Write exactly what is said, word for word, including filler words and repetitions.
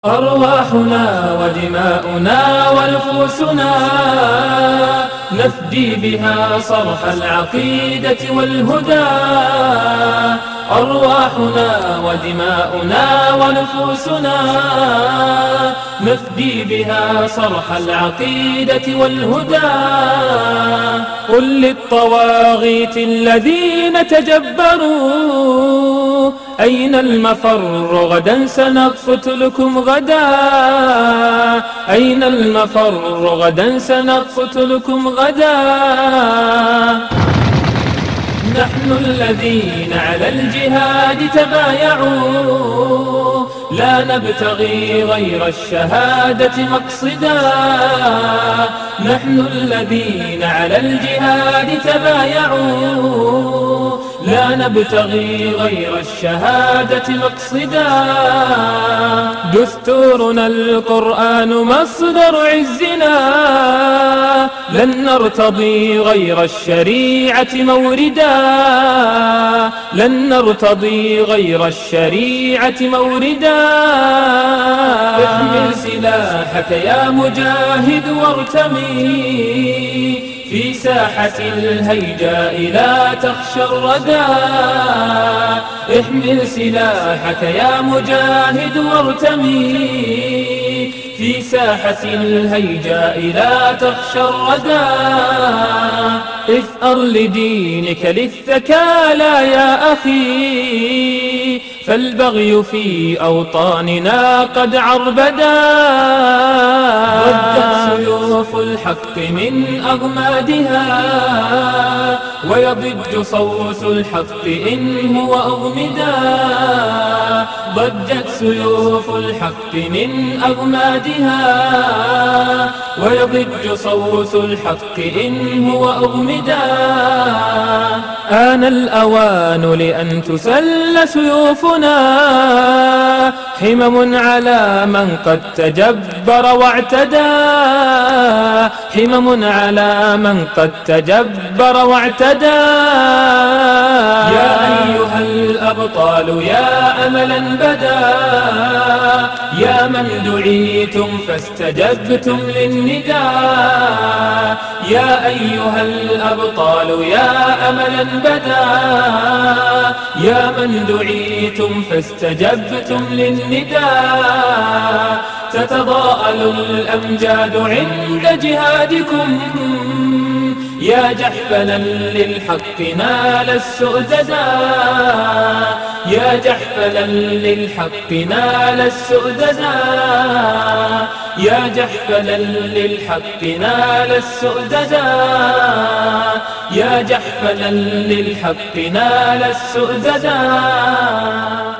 أرواحنا ودماؤنا ونفوسنا نفدي بها صرح العقيدة والهدى. أرواحنا ودماؤنا ونفوسنا نفدي بها صرح العقيدة والهدى. قل للطواغيت الذين تجبروا أين المفر غدا سنقتلكم غدا. أين المفر غدا سنقتلكم غدا. نحن الذين على الجهاد تبايعوا لا نبتغي غير الشهادة مقصدا. نحن الذين على الجهاد تبايعوا لا نبتغي غير الشهادة مقصدا. دستورنا القرآن مصدر عزنا لن نرتضي غير الشريعة موردا. لن نرتضي غير الشريعة موردا. احمل سلاحك يا مجاهد وارتمي في ساحة الهيجاء لا تخشى الردى. احمل سلاحك يا مجاهد وارتمي في ساحة الهيجاء لا تخشى الردى. اثأر لدينك للثكالى يا أخي فالبغي في أوطاننا قد عربدا. ردت سيوف الحق من أغمادها ويضج صوت الحق إن هو أغمدا. ضجت سيوف الحق من أغمادها ويضج صوت الحق إن هو أغمدا. آن الأوان لأن تسل سيوفنا حمم على من قد تجبر واعتدى. حمم على من قد تجبر واعتدى. يا أيها الأبطال يا أملا بدا يا من دعيتم فاستجبتم للنداء. يا أيها الأبطال يا أملا بدا يا من دعيتم فاستجبتم للنداء. تتضاءل الأمجاد عند جهادكم يا جحفلا للحق نال السؤددا. يا جحفلا للحق نال السؤددا. يا جحفلا للحق نال السؤددا. يا جحفلا للحق نال السؤددا.